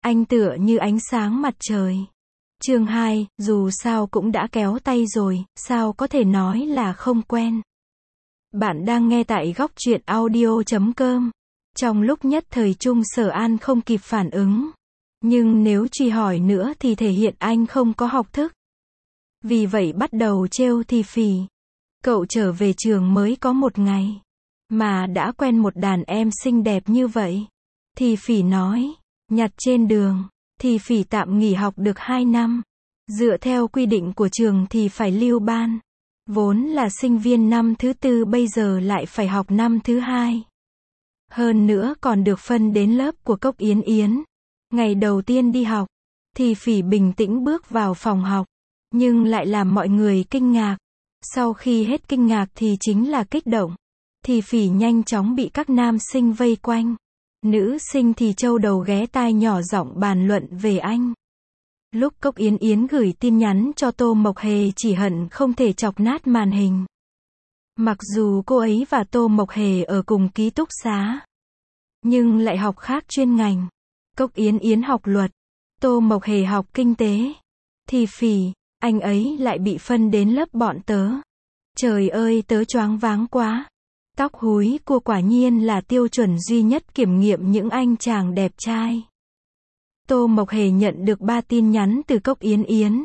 Anh tựa như ánh sáng mặt trời. Chương 2, dù sao cũng đã kéo tay rồi, sao có thể nói là không quen. Bạn đang nghe tại góc truyện audio.com. Trong lúc nhất thời Trung Sở An không kịp phản ứng. Nhưng nếu truy hỏi nữa thì thể hiện anh không có học thức. Vì vậy bắt đầu trêu thì phì. Cậu trở về trường mới có một ngày. Mà đã quen một đàn em xinh đẹp như vậy. Thì phỉ nói. Nhặt trên đường. Thì phỉ tạm nghỉ học được 2 năm. Dựa theo quy định của trường thì phải lưu ban. Vốn là sinh viên năm thứ 4 bây giờ lại phải học năm thứ 2. Hơn nữa còn được phân đến lớp của Cốc Yến Yến. Ngày đầu tiên đi học. Thì phỉ bình tĩnh bước vào phòng học. Nhưng lại làm mọi người kinh ngạc. Sau khi hết kinh ngạc thì chính là kích động. Thì phỉ nhanh chóng bị các nam sinh vây quanh. Nữ sinh thì châu đầu ghé tai nhỏ giọng bàn luận về anh. Lúc Cốc Yến Yến gửi tin nhắn cho Tô Mộc Hề chỉ hận không thể chọc nát màn hình. Mặc dù cô ấy và Tô Mộc Hề ở cùng ký túc xá, nhưng lại học khác chuyên ngành. Cốc Yến Yến học luật, Tô Mộc Hề học kinh tế. Thì phỉ, anh ấy lại bị phân đến lớp bọn tớ. Trời ơi tớ choáng váng quá. Tóc húi cua quả nhiên là tiêu chuẩn duy nhất kiểm nghiệm những anh chàng đẹp trai. Tô Mộc Hề nhận được 3 tin nhắn từ Cốc Yến Yến.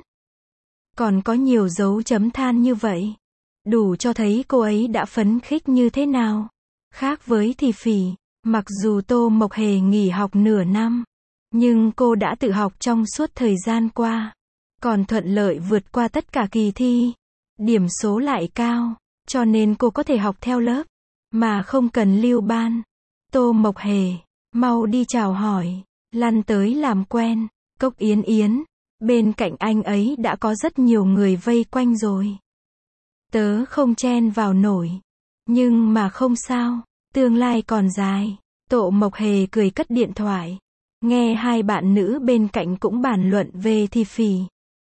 Còn có nhiều dấu chấm than như vậy. Đủ cho thấy cô ấy đã phấn khích như thế nào. Khác với thì phỉ, mặc dù Tô Mộc Hề nghỉ học nửa năm, nhưng cô đã tự học trong suốt thời gian qua. Còn thuận lợi vượt qua tất cả kỳ thi. Điểm số lại cao, cho nên cô có thể học theo lớp, mà không cần lưu ban. Tô Mộc Hề, mau đi chào hỏi, lăn tới làm quen. Cốc Yến Yến, bên cạnh anh ấy đã có rất nhiều người vây quanh rồi. Tớ không chen vào nổi. Nhưng mà không sao, tương lai còn dài. Tô Mộc Hề cười cất điện thoại. Nghe hai bạn nữ bên cạnh cũng bàn luận về thì phỉ.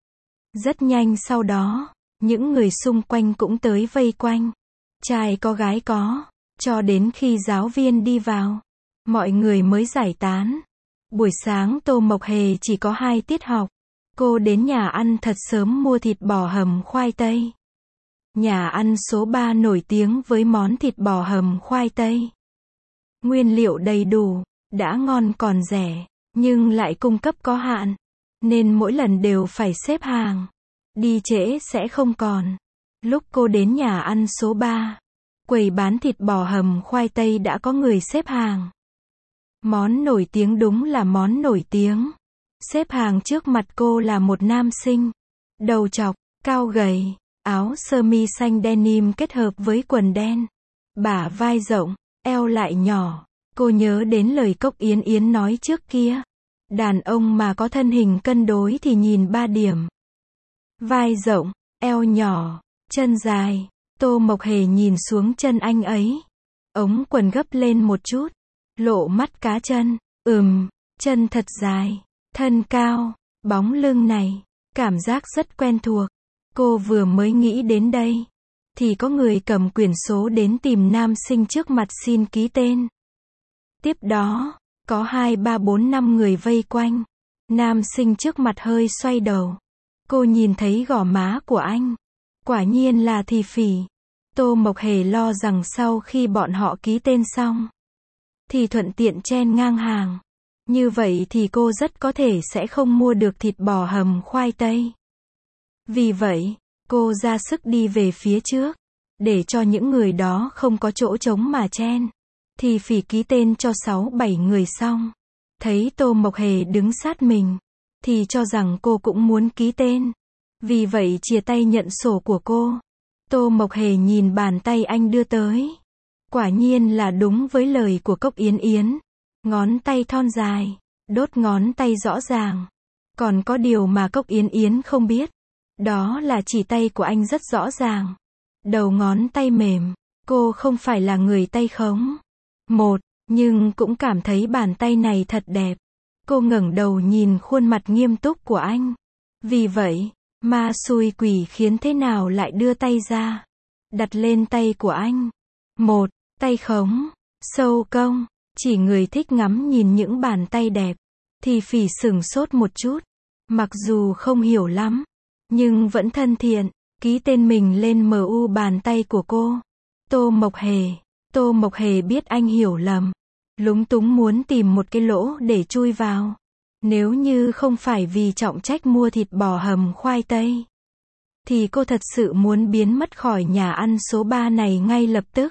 Rất nhanh sau đó, những người xung quanh cũng tới vây quanh. Trai có gái có. Cho đến khi giáo viên đi vào, mọi người mới giải tán. Buổi sáng Tô Mộc Hề chỉ có 2 tiết học. Cô đến nhà ăn thật sớm mua thịt bò hầm khoai tây. Nhà ăn số 3 nổi tiếng với món thịt bò hầm khoai tây. Nguyên liệu đầy đủ, đã ngon còn rẻ, nhưng lại cung cấp có hạn. Nên mỗi lần đều phải xếp hàng. Đi trễ sẽ không còn. Lúc cô đến nhà ăn số 3, quầy bán thịt bò hầm khoai tây đã có người xếp hàng. Món nổi tiếng đúng là món nổi tiếng. Xếp hàng trước mặt cô là một nam sinh. Đầu chọc, cao gầy, áo sơ mi xanh denim kết hợp với quần đen. Bả vai rộng, eo lại nhỏ. Cô nhớ đến lời Cốc Yến Yến nói trước kia. Đàn ông mà có thân hình cân đối thì nhìn 3 điểm. Vai rộng, eo nhỏ, chân dài. Tô Mộc Hề nhìn xuống chân anh ấy. Ống quần gấp lên một chút. Lộ mắt cá chân. Chân thật dài. Thân cao. Bóng lưng này. Cảm giác rất quen thuộc. Cô vừa mới nghĩ đến đây. Thì có người cầm quyển số đến tìm nam sinh trước mặt xin ký tên. Tiếp đó, có 2, 3, 4, 5 người vây quanh. Nam sinh trước mặt hơi xoay đầu. Cô nhìn thấy gò má của anh. Quả nhiên là thì phỉ. Tô Mộc Hề lo rằng sau khi bọn họ ký tên xong, thì thuận tiện chen ngang hàng. Như vậy thì cô rất có thể sẽ không mua được thịt bò hầm khoai tây. Vì vậy, cô ra sức đi về phía trước, để cho những người đó không có chỗ trống mà chen. Thì phỉ ký tên cho 6, 7 người xong. Thấy Tô Mộc Hề đứng sát mình, thì cho rằng cô cũng muốn ký tên. Vì vậy chia tay nhận sổ của cô. Tô Mộc Hề nhìn bàn tay anh đưa tới. Quả nhiên là đúng với lời của Cốc Yến Yến. Ngón tay thon dài, đốt ngón tay rõ ràng. Còn có điều mà Cốc Yến Yến không biết. Đó là chỉ tay của anh rất rõ ràng. Đầu ngón tay mềm. Cô không phải là người tay khống. Nhưng cũng cảm thấy bàn tay này thật đẹp. Cô ngẩng đầu nhìn khuôn mặt nghiêm túc của anh. Vì vậy, ma xui quỷ khiến thế nào lại đưa tay ra. Đặt lên tay của anh. Tay khống. Sâu công. Chỉ người thích ngắm nhìn những bàn tay đẹp. Thì Phỉ sửng sốt một chút. Mặc dù không hiểu lắm, nhưng vẫn thân thiện, ký tên mình lên MU bàn tay của cô. Tô Mộc Hề. Tô Mộc Hề biết anh hiểu lầm. Lúng túng muốn tìm một cái lỗ để chui vào. Nếu như không phải vì trọng trách mua thịt bò hầm khoai tây, thì cô thật sự muốn biến mất khỏi nhà ăn số 3 này ngay lập tức.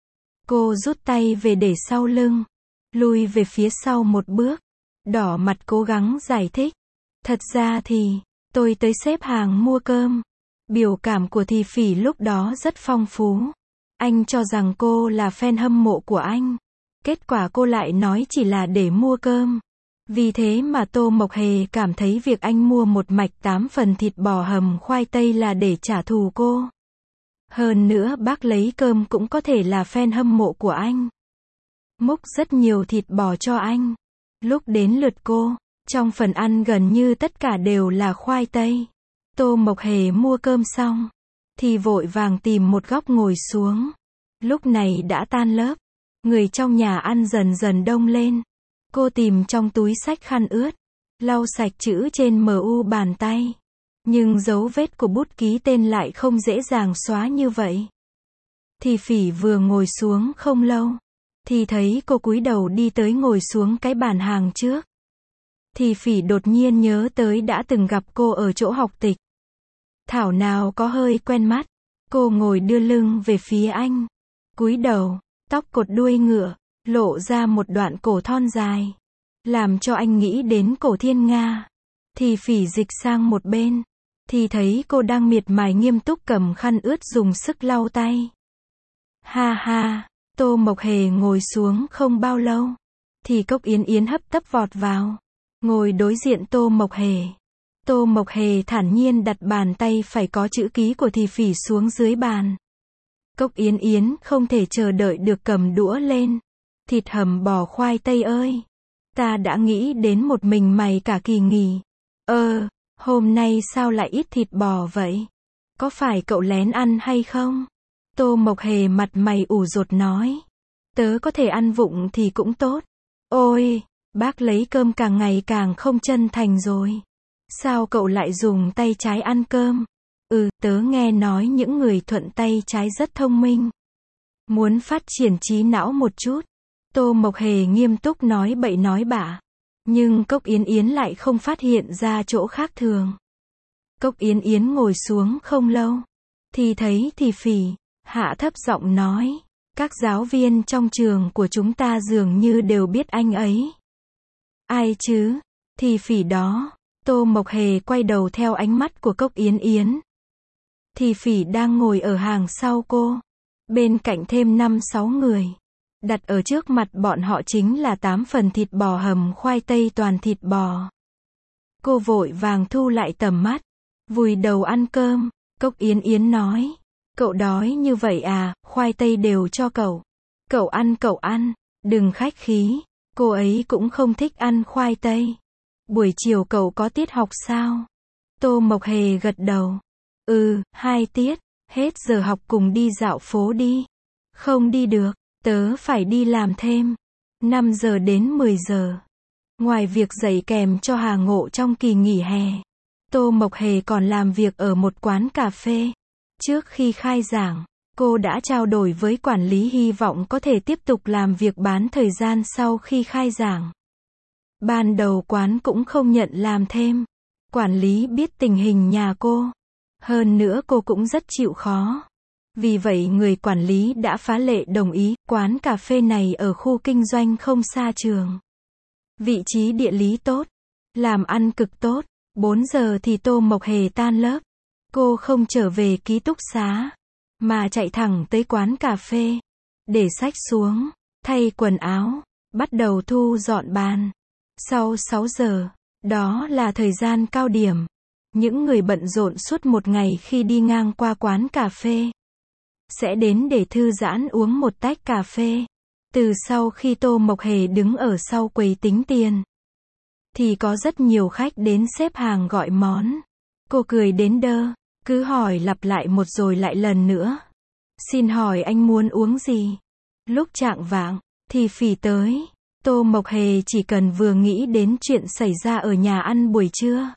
Cô rút tay về để sau lưng, lui về phía sau một bước, đỏ mặt cố gắng giải thích. Thật ra thì, tôi tới xếp hàng mua cơm. Biểu cảm của Thì Phỉ lúc đó rất phong phú. Anh cho rằng cô là fan hâm mộ của anh. Kết quả cô lại nói chỉ là để mua cơm. Vì thế mà Tô Mộc Hề cảm thấy việc anh mua một mạch 8 phần thịt bò hầm khoai tây là để trả thù cô. Hơn nữa bác lấy cơm cũng có thể là fan hâm mộ của anh. Múc rất nhiều thịt bò cho anh. Lúc đến lượt cô, trong phần ăn gần như tất cả đều là khoai tây. Tô Mộc Hề mua cơm xong, thì vội vàng tìm một góc ngồi xuống. Lúc này đã tan lớp, người trong nhà ăn dần dần đông lên. Cô tìm trong túi xách khăn ướt, lau sạch chữ trên MU bàn tay. Nhưng dấu vết của bút ký tên lại không dễ dàng xóa như vậy. Thì Phỉ vừa ngồi xuống không lâu, thì thấy cô cúi đầu đi tới ngồi xuống cái bàn hàng trước. Thì Phỉ đột nhiên nhớ tới đã từng gặp cô ở chỗ học tịch. Thảo nào có hơi quen mắt. Cô ngồi đưa lưng về phía anh, cúi đầu, tóc cột đuôi ngựa, lộ ra một đoạn cổ thon dài, làm cho anh nghĩ đến cổ Thiên Nga. Thì Phỉ dịch sang một bên, thì thấy cô đang miệt mài nghiêm túc cầm khăn ướt dùng sức lau tay. Ha ha, Tô Mộc Hề ngồi xuống không bao lâu, thì Cốc Yến Yến hấp tấp vọt vào, ngồi đối diện Tô Mộc Hề. Tô Mộc Hề thản nhiên đặt bàn tay phải có chữ ký của Thì Phỉ xuống dưới bàn. Cốc Yến Yến không thể chờ đợi được cầm đũa lên. Thịt hầm bò khoai tây ơi! Ta đã nghĩ đến một mình mày cả kỳ nghỉ. Hôm nay sao lại ít thịt bò vậy? Có phải cậu lén ăn hay không? Tô Mộc Hề mặt mày ủ rột nói. Tớ có thể ăn vụng thì cũng tốt. Ôi, bác lấy cơm càng ngày càng không chân thành rồi. Sao cậu lại dùng tay trái ăn cơm? Tớ nghe nói những người thuận tay trái rất thông minh. Muốn phát triển trí não một chút. Tô Mộc Hề nghiêm túc nói bậy nói bạ. Nhưng Cốc Yến Yến lại không phát hiện ra chỗ khác thường. Cốc Yến Yến ngồi xuống không lâu, thì thấy Thì Phỉ, hạ thấp giọng nói. Các giáo viên trong trường của chúng ta dường như đều biết anh ấy. Ai chứ? Thì Phỉ đó. Tô Mộc Hề quay đầu theo ánh mắt của Cốc Yến Yến. Thì Phỉ đang ngồi ở hàng sau cô. Bên cạnh thêm 5-6 người. Đặt ở trước mặt bọn họ chính là 8 phần thịt bò hầm khoai tây toàn thịt bò. Cô vội vàng thu lại tầm mắt, vùi đầu ăn cơm. Cốc Yến Yến nói. Cậu đói như vậy à, khoai tây đều cho cậu. Cậu ăn, đừng khách khí. Cô ấy cũng không thích ăn khoai tây. Buổi chiều cậu có tiết học sao? Tô Mộc Hề gật đầu. 2 tiết, hết giờ học cùng đi dạo phố đi. Không đi được, tớ phải đi làm thêm. 5 giờ đến 10 giờ. Ngoài việc dạy kèm cho Hà Ngộ trong kỳ nghỉ hè, Tô Mộc Hề còn làm việc ở một quán cà phê. Trước khi khai giảng, cô đã trao đổi với quản lý hy vọng có thể tiếp tục làm việc bán thời gian sau khi khai giảng. Ban đầu quán cũng không nhận làm thêm. Quản lý biết tình hình nhà cô. Hơn nữa cô cũng rất chịu khó. Vì vậy người quản lý đã phá lệ đồng ý. Quán cà phê này ở khu kinh doanh không xa trường. Vị trí địa lý tốt. Làm ăn cực tốt. 4 giờ thì Tô Mộc Hề tan lớp. Cô không trở về ký túc xá, mà chạy thẳng tới quán cà phê. Để xách xuống, thay quần áo, bắt đầu thu dọn bàn. Sau 6 giờ, đó là thời gian cao điểm. Những người bận rộn suốt một ngày khi đi ngang qua quán cà phê sẽ đến để thư giãn uống một tách cà phê. Từ sau khi Tô Mộc Hề đứng ở sau quầy tính tiền, thì có rất nhiều khách đến xếp hàng gọi món. Cô cười đến đơ, cứ hỏi lặp lại một rồi lại lần nữa. Xin hỏi anh muốn uống gì? Lúc chạng vạng, thì Phỉ tới. Tô Mộc Hề chỉ cần vừa nghĩ đến chuyện xảy ra ở nhà ăn buổi trưa,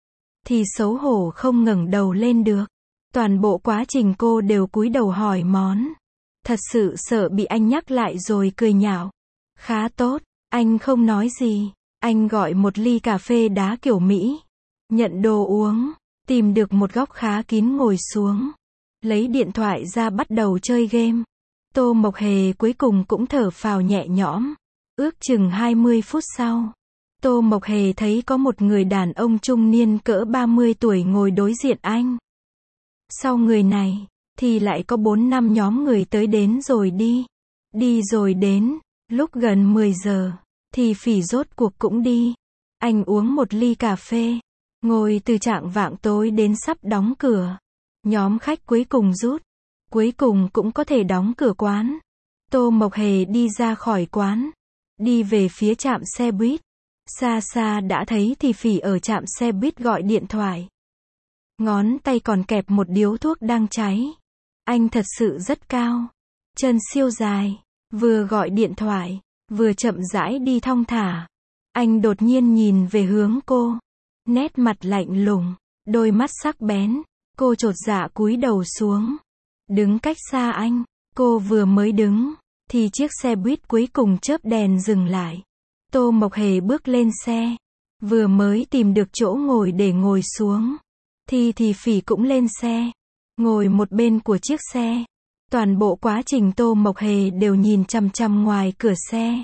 thì xấu hổ không ngẩng đầu lên được. Toàn bộ quá trình cô đều cúi đầu hỏi món. Thật sự sợ bị anh nhắc lại rồi cười nhạo. Khá tốt, anh không nói gì. Anh gọi một ly cà phê đá kiểu Mỹ. Nhận đồ uống, tìm được một góc khá kín ngồi xuống. Lấy điện thoại ra bắt đầu chơi game. Tô Mộc Hề cuối cùng cũng thở phào nhẹ nhõm. Ước chừng 20 phút sau, Tô Mộc Hề thấy có một người đàn ông trung niên cỡ 30 tuổi ngồi đối diện anh. Sau người này, thì lại có 4-5 nhóm người tới đến rồi đi. Đi rồi đến, lúc gần 10 giờ, thì Phỉ rốt cuộc cũng đi. Anh uống một ly cà phê, ngồi từ chạng vạng tối đến sắp đóng cửa. Nhóm khách cuối cùng rút, cuối cùng cũng có thể đóng cửa quán. Tô Mộc Hề đi ra khỏi quán, đi về phía trạm xe buýt. Xa xa đã thấy thì Phỉ ở trạm xe buýt gọi điện thoại. Ngón tay còn kẹp một điếu thuốc đang cháy. Anh thật sự rất cao, chân siêu dài, vừa gọi điện thoại, vừa chậm rãi đi thong thả. Anh đột nhiên nhìn về hướng cô, nét mặt lạnh lùng, đôi mắt sắc bén. Cô chột dạ cúi đầu xuống, đứng cách xa anh. Cô vừa mới đứng, thì chiếc xe buýt cuối cùng chớp đèn dừng lại. Tô Mộc Hề bước lên xe, vừa mới tìm được chỗ ngồi để ngồi xuống, thì Phỉ cũng lên xe, ngồi một bên của chiếc xe. Toàn bộ quá trình Tô Mộc Hề đều nhìn chằm chằm ngoài cửa xe,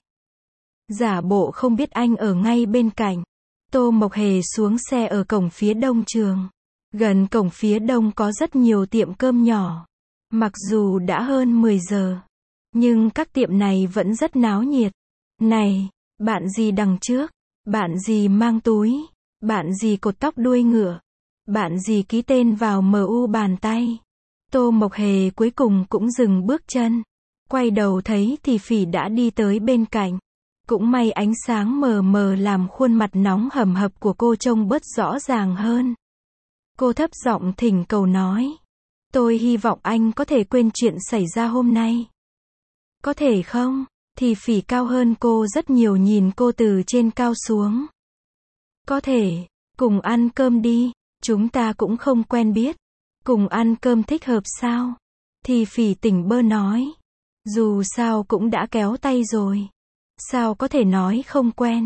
giả bộ không biết anh ở ngay bên cạnh. Tô Mộc Hề xuống xe ở cổng phía đông trường. Gần cổng phía đông có rất nhiều tiệm cơm nhỏ. Mặc dù đã hơn 10 giờ, nhưng các tiệm này vẫn rất náo nhiệt. Này, bạn gì đằng trước? Bạn gì mang túi? Bạn gì cột tóc đuôi ngựa? Bạn gì ký tên vào MU bàn tay? Tô Mộc Hề cuối cùng cũng dừng bước chân. Quay đầu thấy thì Phỉ đã đi tới bên cạnh. Cũng may ánh sáng mờ mờ làm khuôn mặt nóng hầm hập của cô trông bớt rõ ràng hơn. Cô thấp giọng thỉnh cầu nói. Tôi hy vọng anh có thể quên chuyện xảy ra hôm nay. Có thể không? Thì Phỉ cao hơn cô rất nhiều nhìn cô từ trên cao xuống. Có thể, cùng ăn cơm đi, chúng ta cũng không quen biết. Cùng ăn cơm thích hợp sao? Thì Phỉ tỉnh bơ nói. Dù sao cũng đã kéo tay rồi. Sao có thể nói không quen?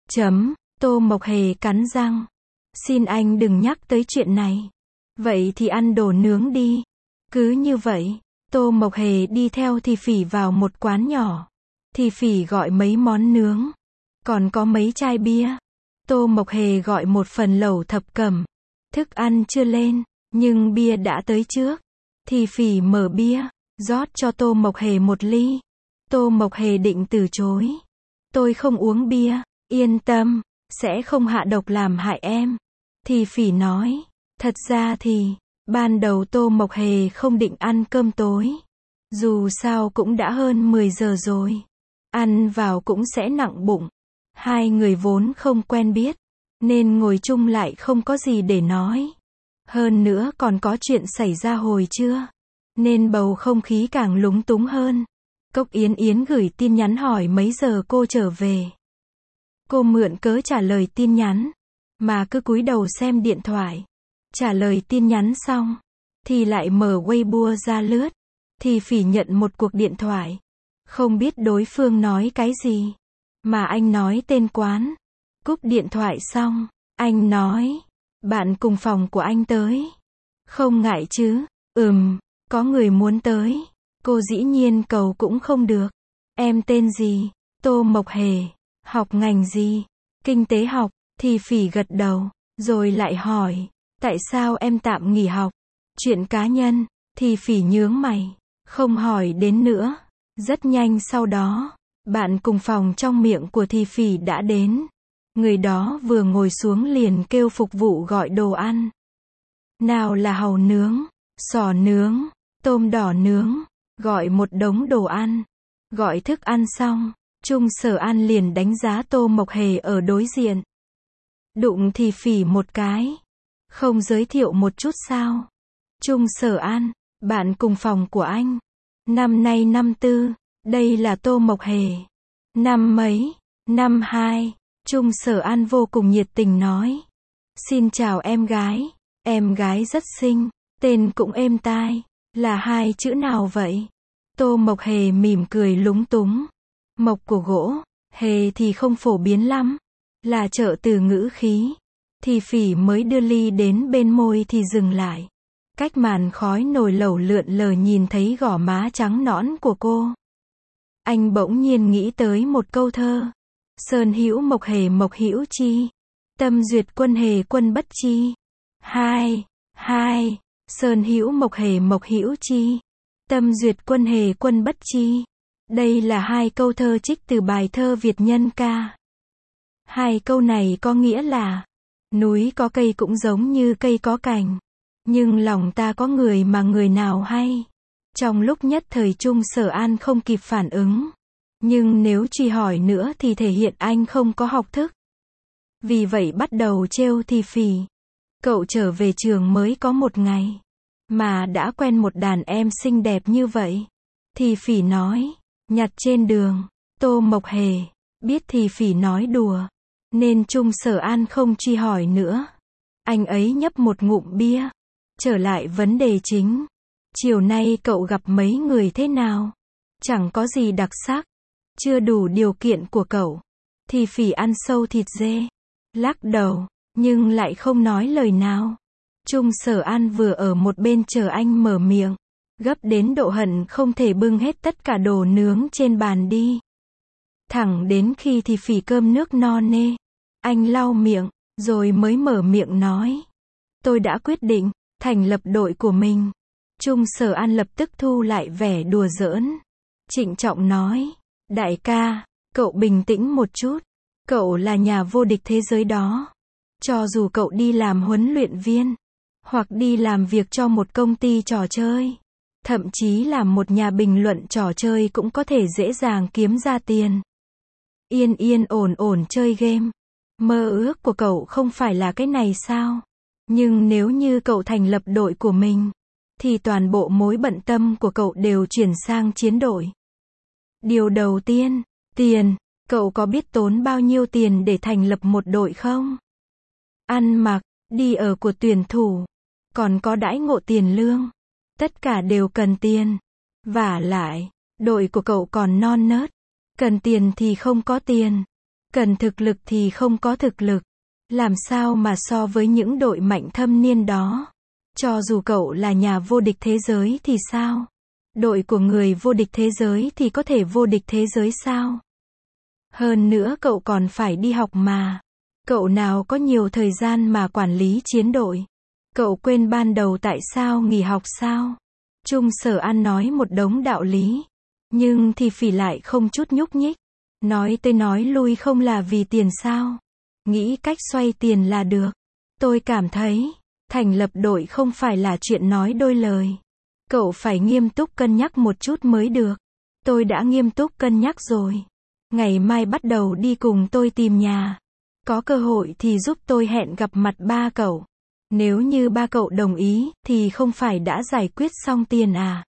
Tô Mộc Hề cắn răng. Xin anh đừng nhắc tới chuyện này. Vậy thì ăn đồ nướng đi. Cứ như vậy, Tô Mộc Hề đi theo thì Phỉ vào một quán nhỏ. Thì Phỉ gọi mấy món nướng, còn có mấy chai bia. Tô Mộc Hề gọi một phần lẩu thập cẩm. Thức ăn chưa lên, nhưng bia đã tới trước. Thì Phỉ mở bia, rót cho Tô Mộc Hề một ly. Tô Mộc Hề định từ chối. Tôi không uống bia, yên tâm, sẽ không hạ độc làm hại em. Thì Phỉ nói. Thật ra thì, ban đầu Tô Mộc Hề không định ăn cơm tối. Dù sao cũng đã hơn 10 giờ rồi. Ăn vào cũng sẽ nặng bụng. Hai người vốn không quen biết, nên ngồi chung lại không có gì để nói. Hơn nữa còn có chuyện xảy ra hồi trưa, nên bầu không khí càng lúng túng hơn. Cốc Yến Yến gửi tin nhắn hỏi mấy giờ cô trở về. Cô mượn cớ trả lời tin nhắn, mà cứ cúi đầu xem điện thoại. Trả lời tin nhắn xong, thì lại mở Weibo ra lướt. Thì Phỉ nhận một cuộc điện thoại. Không biết đối phương nói cái gì, mà anh nói tên quán. Cúp điện thoại xong, anh nói, bạn cùng phòng của anh tới. Không ngại chứ? Có người muốn tới. Cô dĩ nhiên cầu cũng không được. Em tên gì? Tô Mộc Hề. Học ngành gì? Kinh tế học. Thì Phỉ gật đầu, rồi lại hỏi, tại sao em tạm nghỉ học? Chuyện cá nhân. Thì Phỉ nhướng mày, không hỏi đến nữa. Rất nhanh sau đó, bạn cùng phòng trong miệng của Thì Phỉ đã đến. Người đó vừa ngồi xuống liền kêu phục vụ gọi đồ ăn. Nào là hàu nướng, sò nướng, tôm đỏ nướng, gọi một đống đồ ăn. Gọi thức ăn xong, Trung Sở An liền đánh giá Tô Mộc Hề ở đối diện. Đụng Thì Phỉ một cái. Không giới thiệu một chút sao? Trung Sở An, bạn cùng phòng của anh. Năm nay năm tư, đây là Tô Mộc Hề. Năm mấy? Năm 2. Chung Sở An vô cùng nhiệt tình nói. Xin chào em gái rất xinh, tên cũng êm tai, là hai chữ nào vậy? Tô Mộc Hề mỉm cười lúng túng. Mộc của gỗ, hề thì không phổ biến lắm, là trợ từ ngữ khí. Thì Phỉ mới đưa ly đến bên môi thì dừng lại. Cách màn khói nồi lẩu lượn lờ nhìn thấy gò má trắng nõn của cô. Anh bỗng nhiên nghĩ tới một câu thơ. Sơn hữu mộc hữu chi, tâm duyệt quân hề quân bất chi. Hai. Sơn hữu mộc hữu chi, tâm duyệt quân hề quân bất chi. Đây là hai câu thơ trích từ bài thơ Việt Nhân ca. Hai câu này có nghĩa là, núi có cây cũng giống như cây có cành, nhưng lòng ta có người mà người nào hay. Trong lúc nhất thời Chung Sở An không kịp phản ứng. Nhưng nếu truy hỏi nữa thì thể hiện anh không có học thức. Vì vậy bắt đầu trêu Thì Phỉ. Cậu trở về trường mới có một ngày, mà đã quen một đàn em xinh đẹp như vậy. Thì Phỉ nói, nhặt trên đường. Tô Mộc Hề biết Thì Phỉ nói đùa, nên Chung Sở An không truy hỏi nữa. Anh ấy nhấp một ngụm bia. Trở lại vấn đề chính. Chiều nay cậu gặp mấy người thế nào? Chẳng có gì đặc sắc. Chưa đủ điều kiện của cậu. Thì Phỉ ăn sâu thịt dê. Lắc đầu, nhưng lại không nói lời nào. Chung Sở An vừa ở một bên chờ anh mở miệng. Gấp đến độ hận không thể bưng hết tất cả đồ nướng trên bàn đi. Thẳng đến khi Thì Phỉ cơm nước no nê, anh lau miệng, rồi mới mở miệng nói. Tôi đã quyết định, thành lập đội của mình. Chung Sở An lập tức thu lại vẻ đùa giỡn. Trịnh trọng nói. Đại ca, cậu bình tĩnh một chút. Cậu là nhà vô địch thế giới đó. Cho dù cậu đi làm huấn luyện viên, hoặc đi làm việc cho một công ty trò chơi, thậm chí là một nhà bình luận trò chơi cũng có thể dễ dàng kiếm ra tiền. Yên ổn chơi game. Mơ ước của cậu không phải là cái này sao? Nhưng nếu như cậu thành lập đội của mình, thì toàn bộ mối bận tâm của cậu đều chuyển sang chiến đội. Điều đầu tiên, tiền. Cậu có biết tốn bao nhiêu tiền để thành lập một đội không? Ăn mặc, đi ở của tuyển thủ, còn có đãi ngộ tiền lương. Tất cả đều cần tiền. Vả lại, đội của cậu còn non nớt. Cần tiền thì không có tiền. Cần thực lực thì không có thực lực. Làm sao mà so với những đội mạnh thâm niên đó? Cho dù cậu là nhà vô địch thế giới thì sao? Đội của người vô địch thế giới thì có thể vô địch thế giới sao? Hơn nữa cậu còn phải đi học mà. Cậu nào có nhiều thời gian mà quản lý chiến đội? Cậu quên ban đầu tại sao nghỉ học sao? Chung Sở An nói một đống đạo lý. Nhưng Thì Phỉ lại không chút nhúc nhích. Nói tới nói lui không là vì tiền sao? Nghĩ cách xoay tiền là được. Tôi cảm thấy, thành lập đội không phải là chuyện nói đôi lời. Cậu phải nghiêm túc cân nhắc một chút mới được. Tôi đã nghiêm túc cân nhắc rồi. Ngày mai bắt đầu đi cùng tôi tìm nhà. Có cơ hội thì giúp tôi hẹn gặp mặt ba cậu. Nếu như ba cậu đồng ý, thì không phải đã giải quyết xong tiền à?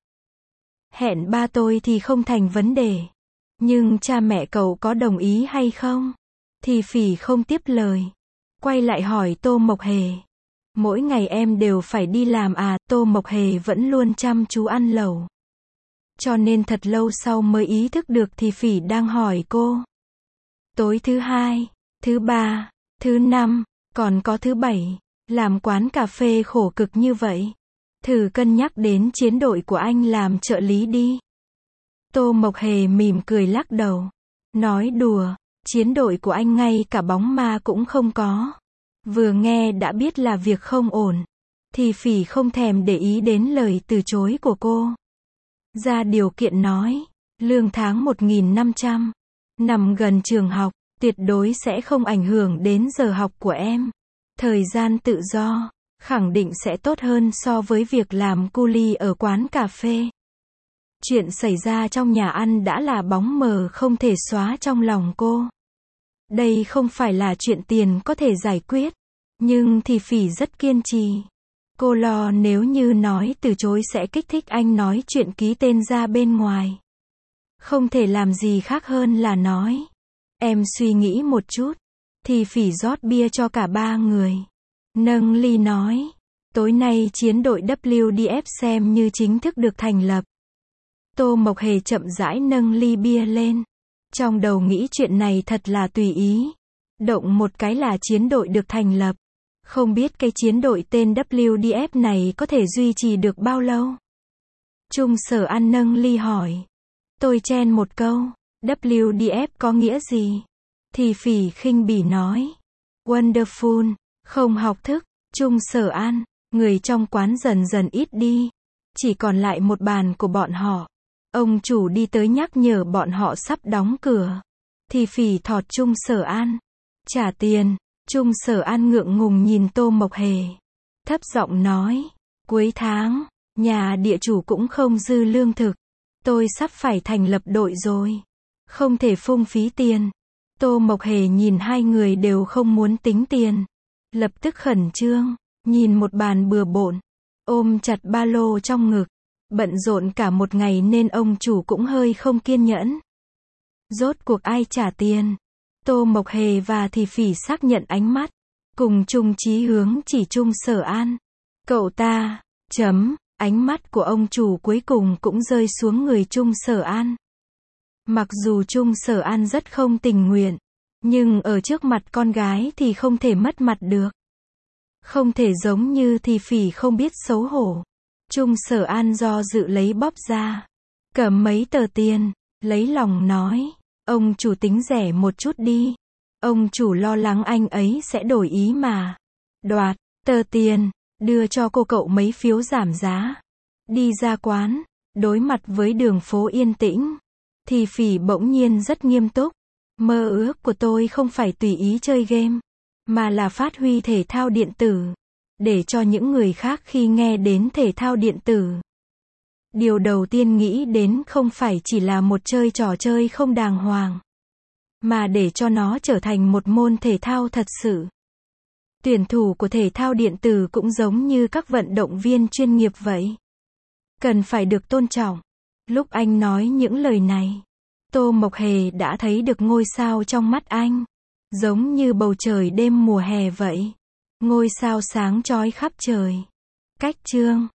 Hẹn ba tôi thì không thành vấn đề. Nhưng cha mẹ cậu có đồng ý hay không? Thì Phỉ không tiếp lời. Quay lại hỏi Tô Mộc Hề. Mỗi ngày em đều phải đi làm à? Tô Mộc Hề vẫn luôn chăm chú ăn lẩu. Cho nên thật lâu sau mới ý thức được Thì Phỉ đang hỏi cô. Tối thứ 2, thứ 3, thứ 5, còn có thứ 7, làm quán cà phê khổ cực như vậy. Thử cân nhắc đến chiến đội của anh làm trợ lý đi. Tô Mộc Hề mỉm cười lắc đầu. Nói đùa, chiến đội của anh ngay cả bóng ma cũng không có. Vừa nghe đã biết là việc không ổn. Thì Phỉ không thèm để ý đến lời từ chối của cô. Ra điều kiện nói, lương tháng 1.500, nằm gần trường học, tuyệt đối sẽ không ảnh hưởng đến giờ học của em. Thời gian tự do, khẳng định sẽ tốt hơn so với việc làm cu li ở quán cà phê. Chuyện xảy ra trong nhà ăn đã là bóng mờ không thể xóa trong lòng cô. Đây không phải là chuyện tiền có thể giải quyết. Nhưng Thì Phỉ rất kiên trì. Cô lo nếu như nói từ chối sẽ kích thích anh nói chuyện ký tên ra bên ngoài. Không thể làm gì khác hơn là nói. Em suy nghĩ một chút. Thì Phỉ rót bia cho cả ba người. Nâng ly nói. Tối nay chiến đội WDF xem như chính thức được thành lập. Tô Mộc Hề chậm rãi nâng ly bia lên. Trong đầu nghĩ chuyện này thật là tùy ý. Động một cái là chiến đội được thành lập. Không biết cái chiến đội tên WDF này có thể duy trì được bao lâu? Trung Sở An nâng ly hỏi. Tôi chen một câu. WDF có nghĩa gì? Thì Phỉ khinh bỉ nói. Wonderful. Không học thức. Trung Sở An. Người trong quán dần dần ít đi. Chỉ còn lại một bàn của bọn họ. Ông chủ đi tới nhắc nhở bọn họ sắp đóng cửa. Thì Phỉ thọt Trung Sở An. Trả tiền. Trung Sở An ngượng ngùng nhìn Tô Mộc Hề. Thấp giọng nói. Cuối tháng, nhà địa chủ cũng không dư lương thực. Tôi sắp phải thành lập đội rồi. Không thể phung phí tiền. Tô Mộc Hề nhìn hai người đều không muốn tính tiền. Lập tức khẩn trương. Nhìn một bàn bừa bộn. Ôm chặt ba lô trong ngực. Bận rộn cả một ngày nên ông chủ cũng hơi không kiên nhẫn. Rốt cuộc ai trả tiền? Tô Mộc Hề và Thì Phỉ xác nhận ánh mắt. Cùng chung chí hướng chỉ Trung Sở An. Cậu ta, ánh mắt của ông chủ cuối cùng cũng rơi xuống người Trung Sở An. Mặc dù Trung Sở An rất không tình nguyện. Nhưng ở trước mặt con gái thì không thể mất mặt được. Không thể giống như Thì Phỉ không biết xấu hổ. Trung Sở An do dự lấy bóp ra. Cầm mấy tờ tiền. Lấy lòng nói. Ông chủ tính rẻ một chút đi. Ông chủ lo lắng anh ấy sẽ đổi ý mà. Đoạt tờ tiền. Đưa cho cô cậu mấy phiếu giảm giá. Đi ra quán. Đối mặt với đường phố yên tĩnh. Thì Phỉ bỗng nhiên rất nghiêm túc. Mơ ước của tôi không phải tùy ý chơi game. Mà là phát huy thể thao điện tử. Để cho những người khác khi nghe đến thể thao điện tử. Điều đầu tiên nghĩ đến không phải chỉ là một trò chơi không đàng hoàng. Mà để cho nó trở thành một môn thể thao thật sự. Tuyển thủ của thể thao điện tử cũng giống như các vận động viên chuyên nghiệp vậy. Cần phải được tôn trọng. Lúc anh nói những lời này, Tô Mộc Hề đã thấy được ngôi sao trong mắt anh. Giống như bầu trời đêm mùa hè vậy. Ngôi sao sáng chói khắp trời. Cách chương